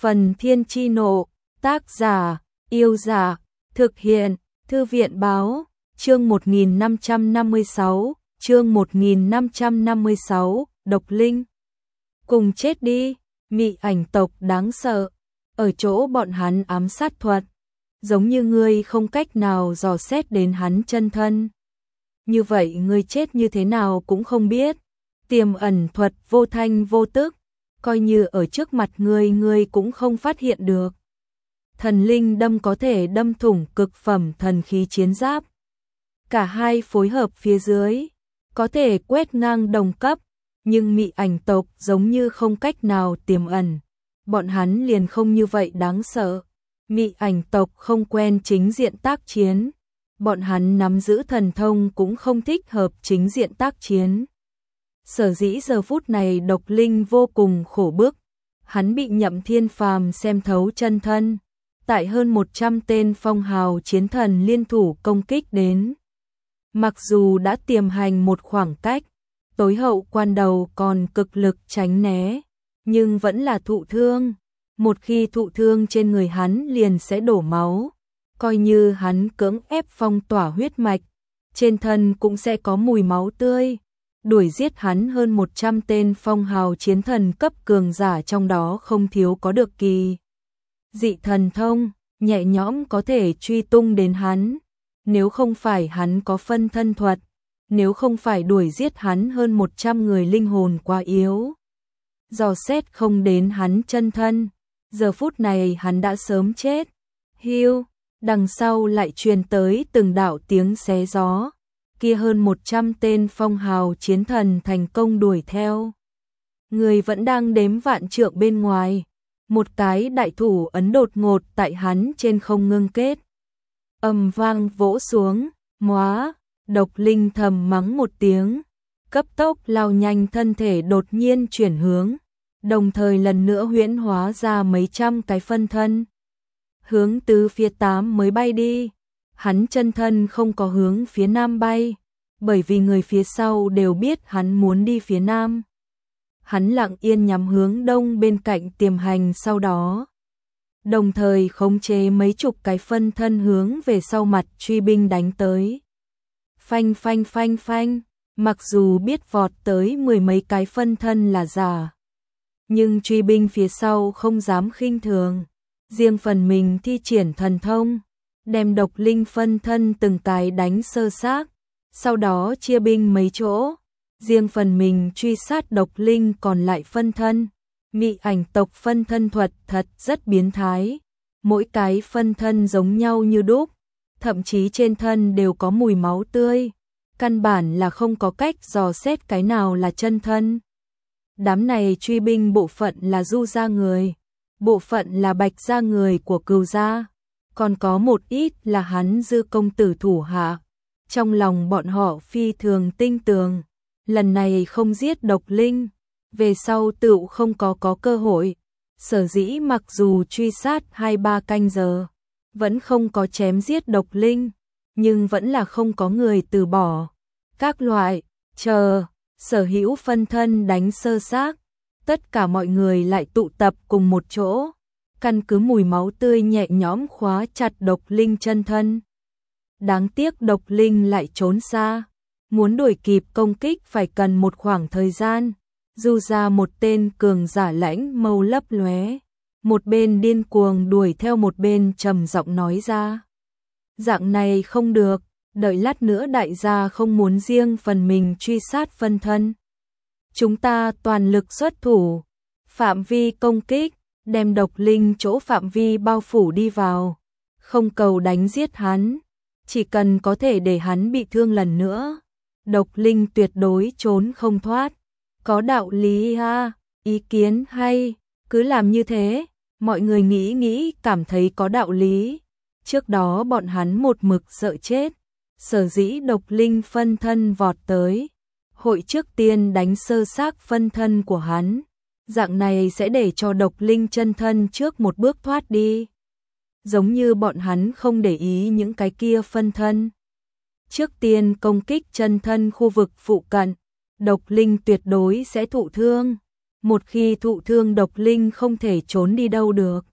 Phần Thiên Chi Nộ, tác giả, Yêu Giả, thực hiện, Thư viện Báo, chương 1556, Độc Linh. Cùng chết đi, Mị Ảnh tộc đáng sợ, ở chỗ bọn hắn ám sát thuật, giống như ngươi không cách nào dò xét đến hắn chân thân. Như vậy ngươi chết như thế nào cũng không biết, tiềm ẩn thuật vô thanh vô tức, coi như ở trước mặt ngươi cũng không phát hiện được. Thần linh đâm có thể đâm thủng cực phẩm thần khí chiến giáp. Cả hai phối hợp phía dưới, có thể quét ngang đồng cấp, nhưng Mị Ảnh tộc giống như không cách nào tiềm ẩn. Bọn hắn liền không như vậy đáng sợ. Mị Ảnh tộc không quen chính diện tác chiến. Bọn hắn nắm giữ thần thông cũng không thích hợp chính diện tác chiến. Sở dĩ giờ phút này Độc Linh vô cùng khổ bức. Hắn bị Nhậm Thiên Phàm xem thấu chân thân. Tại hơn 100 tên phong hào chiến thần liên thủ công kích đến. Mặc dù đã tiềm hành một khoảng cách, tối hậu quan đầu còn cực lực tránh né, nhưng vẫn là thụ thương. Một khi thụ thương trên người hắn liền sẽ đổ máu. Coi như hắn cưỡng ép phong tỏa huyết mạch, trên thân cũng sẽ có mùi máu tươi. Đuổi giết hắn hơn 100 tên phong hào chiến thần cấp cường giả, trong đó không thiếu có được kỳ dị thần thông, nhẹ nhõm có thể truy tung đến hắn. Nếu không phải hắn có phân thân thuật, nếu không phải đuổi giết hắn hơn 100 người linh hồn quá yếu, dò xét không đến hắn chân thân, giờ phút này hắn đã sớm chết. Hiu, đằng sau lại truyền tới từng đạo tiếng xé gió. Kia hơn 100 tên phong hào chiến thần thành công đuổi theo. Người vẫn đang đếm vạn trượng bên ngoài. Một cái đại thủ ấn đột ngột tại hắn trên không ngưng kết. Ầm vang vỗ xuống, móa, Độc Linh thầm mắng một tiếng. Cấp tốc lao nhanh thân thể đột nhiên chuyển hướng. Đồng thời lần nữa huyễn hóa ra mấy trăm cái phân thân. Hướng từ phía 8 mới bay đi. Hắn chân thân không có hướng phía nam bay, bởi vì người phía sau đều biết hắn muốn đi phía nam. Hắn lặng yên nhắm hướng đông bên cạnh tiềm hành, sau đó đồng thời khống chế mấy chục cái phân thân hướng về sau mặt truy binh đánh tới. Phanh phanh phanh phanh, mặc dù biết vọt tới mười mấy cái phân thân là giả, nhưng truy binh phía sau không dám khinh thường, riêng phần mình thi triển thần thông, đem Độc Linh phân thân từng cái đánh sơ xác, sau đó chia binh mấy chỗ, riêng phần mình truy sát Độc Linh còn lại phân thân. Mị Ảnh tộc phân thân thuật thật rất biến thái, mỗi cái phân thân giống nhau như đúc, thậm chí trên thân đều có mùi máu tươi, căn bản là không có cách dò xét cái nào là chân thân. Đám này truy binh bộ phận là Du gia người, bộ phận là Bạch gia người của Cừu gia, còn có một ít là hắn Dư công tử thủ hạ. Trong lòng bọn họ phi thường tinh tường, lần này không giết Độc Linh, về sau tựu không có cơ hội. Sở dĩ mặc dù truy sát 2-3 canh giờ, vẫn không có chém giết Độc Linh, nhưng vẫn là không có người từ bỏ. Các loại, chờ, sở hữu phân thân đánh sơ xác, tất cả mọi người lại tụ tập cùng một chỗ, căn cứ mùi máu tươi nhẹ nhõm khóa chặt Độc Linh chân thân. Đáng tiếc Độc Linh lại trốn xa, muốn đuổi kịp công kích phải cần một khoảng thời gian. Du ra một tên cường giả lãnh mâu lấp lóe, một bên điên cuồng đuổi theo một bên trầm giọng nói ra. Dạng này không được, đợi lát nữa đại gia không muốn riêng phần mình truy sát phân thân. Chúng ta toàn lực xuất thủ, phạm vi công kích, đem Độc Linh chỗ phạm vi bao phủ đi vào, không cầu đánh giết hắn, chỉ cần có thể để hắn bị thương lần nữa, Độc Linh tuyệt đối trốn không thoát. Có đạo lý ha, ý kiến hay, cứ làm như thế. Mọi người nghĩ cảm thấy có đạo lý. Trước đó bọn hắn một mực sợ chết, sở dĩ Độc Linh phân thân vọt tới, hội trước tiên đánh sơ xác phân thân của hắn, dạng này sẽ để cho Độc Linh chân thân trước một bước thoát đi. Giống như bọn hắn không để ý những cái kia phân thân, trước tiên công kích chân thân khu vực phụ cận, Độc Linh tuyệt đối sẽ thụ thương. một khi thụ thương độc linh không thể trốn đi đâu được.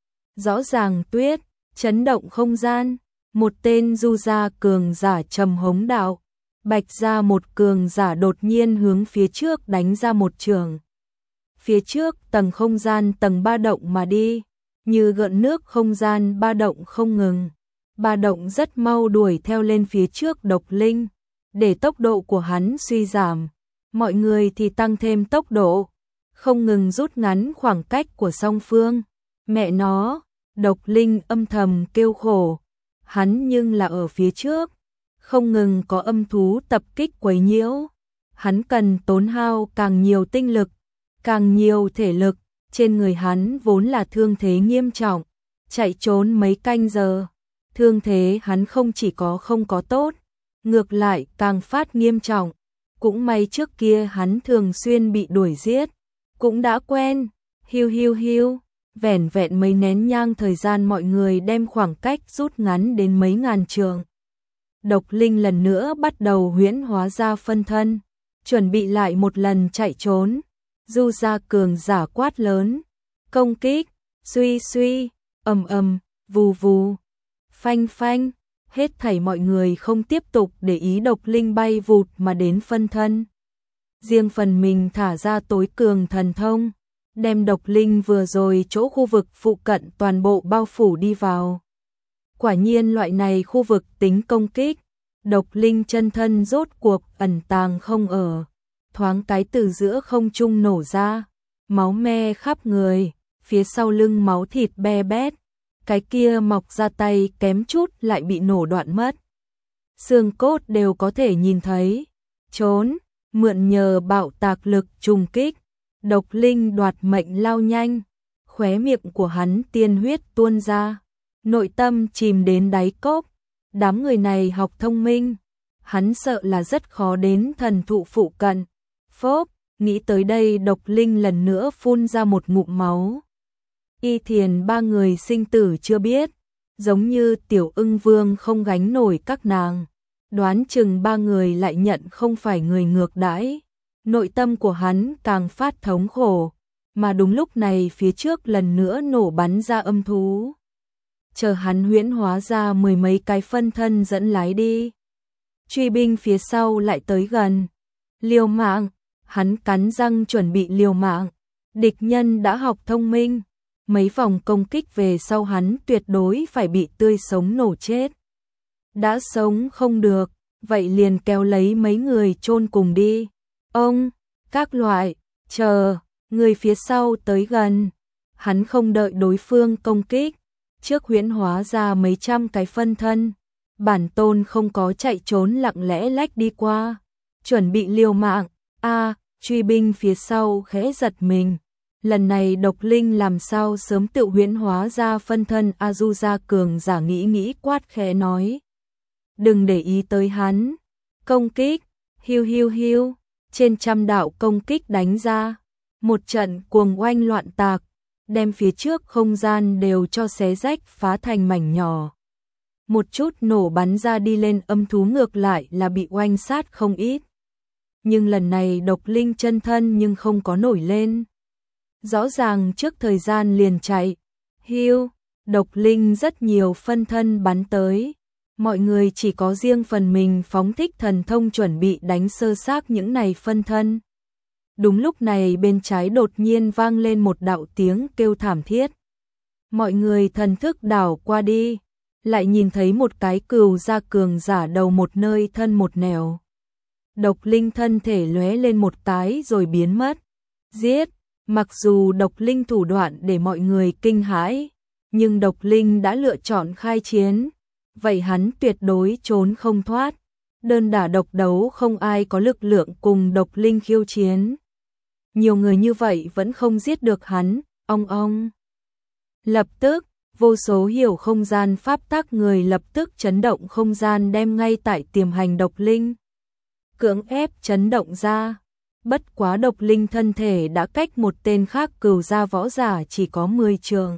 Rõ ràng tuyết, chấn động không gian, một tên du gia cường giả trầm hống đạo, bạch ra một cường giả đột nhiên hướng phía trước đánh ra một trường. Phía trước tầng không gian tầng ba động mà đi, như gợn nước không gian ba động không ngừng. Ba động rất mau đuổi theo lên phía trước độc linh, để tốc độ của hắn suy giảm. Mọi người thì tăng thêm tốc độ, không ngừng rút ngắn khoảng cách của song phương. Mẹ nó, độc linh âm thầm kêu khổ, hắn nhưng là ở phía trước, không ngừng có âm thú tập kích quấy nhiễu. Hắn cần tốn hao càng nhiều tinh lực, càng nhiều thể lực, trên người hắn vốn là thương thế nghiêm trọng, chạy trốn mấy canh giờ. Thương thế hắn không chỉ có không có tốt, ngược lại càng phát nghiêm trọng. Cũng may trước kia hắn thường xuyên bị đuổi giết, cũng đã quen. Hiu hiu hiu, vẻn vẹn mấy nén nhang thời gian mọi người đem khoảng cách rút ngắn đến mấy ngàn trượng. Độc linh lần nữa bắt đầu huyễn hóa ra phân thân, chuẩn bị lại một lần chạy trốn. Du gia cường giả quát lớn, công kích, suy suy, ầm ầm, vù vù, phanh phanh, hết thảy mọi người không tiếp tục để ý độc linh bay vụt mà đến phân thân. Riêng phần mình thả ra tối cường thần thông, đem độc linh vừa rồi chỗ khu vực phụ cận toàn bộ bao phủ đi vào. Quả nhiên loại này khu vực tính công kích, độc linh chân thân rốt cuộc ẩn tàng không ở. Thoáng cái từ giữa không trung nổ ra, máu me khắp người, phía sau lưng máu thịt be bét, cái kia mọc ra tay kém chút lại bị nổ đoạn mất. Xương cốt đều có thể nhìn thấy, trốn, mượn nhờ bạo tạc lực trùng kích, độc linh đoạt mệnh lao nhanh, khóe miệng của hắn tiên huyết tuôn ra, nội tâm chìm đến đáy cốc. Đám người này học thông minh, hắn sợ là rất khó đến thần thụ phụ cận. Phốp, nghĩ tới đây độc linh lần nữa phun ra một ngụm máu. Y Thiền ba người sinh tử chưa biết, giống như Tiểu Ưng Vương không gánh nổi các nàng. Đoán chừng ba người lại nhận không phải người ngược đãi. Nội tâm của hắn càng phát thống khổ, mà đúng lúc này phía trước lần nữa nổ bắn ra âm thú. Chờ hắn huyễn hóa ra mười mấy cái phân thân dẫn lái đi. Truy binh phía sau lại tới gần. Liều mạng, hắn cắn răng chuẩn bị liều mạng. Địch nhân đã học thông minh, mấy vòng công kích về sau hắn tuyệt đối phải bị tươi sống nổ chết. Đã sống không được, vậy liền kéo lấy mấy người chôn cùng đi. Ông, các loại, chờ, người phía sau tới gần. Hắn không đợi đối phương công kích, trước huyễn hóa ra mấy trăm cái phân thân. Bản tôn không có chạy trốn lặng lẽ lách đi qua, chuẩn bị liều mạng. Truy binh phía sau khẽ giật mình. Lần này độc linh làm sao sớm tự huyễn hóa ra phân thân. Azusa cường giả nghĩ quát khẽ nói. Đừng để ý tới hắn. Công kích, hiu hiu hiu, trên trăm đạo công kích đánh ra. Một trận cuồng oanh loạn tạc, đem phía trước không gian đều cho xé rách phá thành mảnh nhỏ. Một chút nổ bắn ra đi lên âm thú ngược lại là bị oanh sát không ít. Nhưng lần này độc linh chân thân nhưng không có nổi lên. Rõ ràng trước thời gian liền chạy. Hiu, độc linh rất nhiều phân thân bắn tới. Mọi người chỉ có riêng phần mình phóng thích thần thông chuẩn bị đánh sơ xác những này phân thân. Đúng lúc này bên trái đột nhiên vang lên một đạo tiếng kêu thảm thiết. Mọi người thần thức đảo qua đi, lại nhìn thấy một cái cừu gia cường giả đầu một nơi thân một nẻo. Độc linh thân thể lóe lên một cái rồi biến mất. Giết, mặc dù độc linh thủ đoạn để mọi người kinh hãi, nhưng độc linh đã lựa chọn khai chiến, vậy hắn tuyệt đối trốn không thoát. Đơn đả độc đấu không ai có lực lượng cùng độc linh khiêu chiến. Nhiều người như vậy vẫn không giết được hắn, ong. Lập tức, vô số hiểu không gian pháp tắc người lập tức chấn động không gian đem ngay tại tiềm hành độc linh. Cưỡng ép chấn động ra, bất quá độc linh thân thể đã cách một tên khác cừu gia võ giả chỉ có 10 trượng.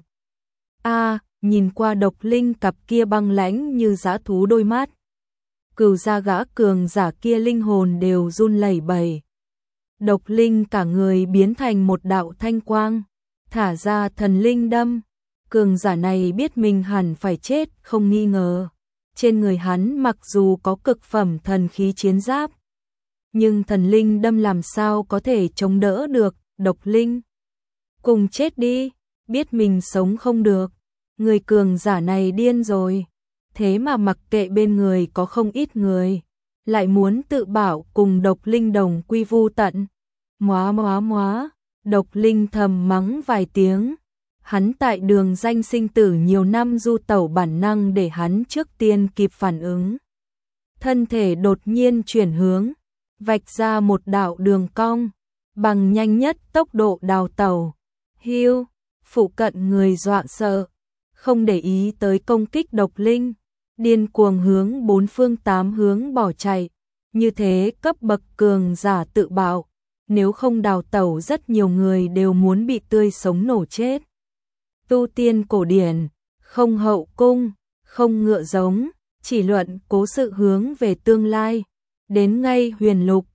Nhìn qua độc linh cặp kia băng lãnh như dã thú đôi mắt. Cừu gia gã cường giả kia linh hồn đều run lẩy bẩy. Độc Linh cả người biến thành một đạo thanh quang, thả ra thần linh đâm. Cường giả này biết mình hẳn phải chết không nghi ngờ. Trên người hắn mặc dù có cực phẩm thần khí chiến giáp, nhưng thần linh đâm làm sao có thể chống đỡ được. Độc Linh, cùng chết đi, biết mình sống không được. Người cường giả này điên rồi, thế mà mặc kệ bên người có không ít người, lại muốn tự bảo cùng Độc Linh đồng quy vu tận. Móa, Độc Linh thầm mắng vài tiếng. Hắn tại đường danh sinh tử nhiều năm du tẩu bản năng để hắn trước tiên kịp phản ứng. Thân thể đột nhiên chuyển hướng, vạch ra một đạo đường cong, bằng nhanh nhất tốc độ đào tẩu. Hiu, phụ cận người dọa sợ, không để ý tới công kích Độc Linh, điên cuồng hướng bốn phương tám hướng bỏ chạy. Như thế cấp bậc cường giả tự bạo, nếu không đào tẩu rất nhiều người đều muốn bị tươi sống nổ chết. Tu tiên cổ điển, không hậu cung, không ngựa giống, chỉ luận cố sự hướng về tương lai. Đến ngay huyền lục,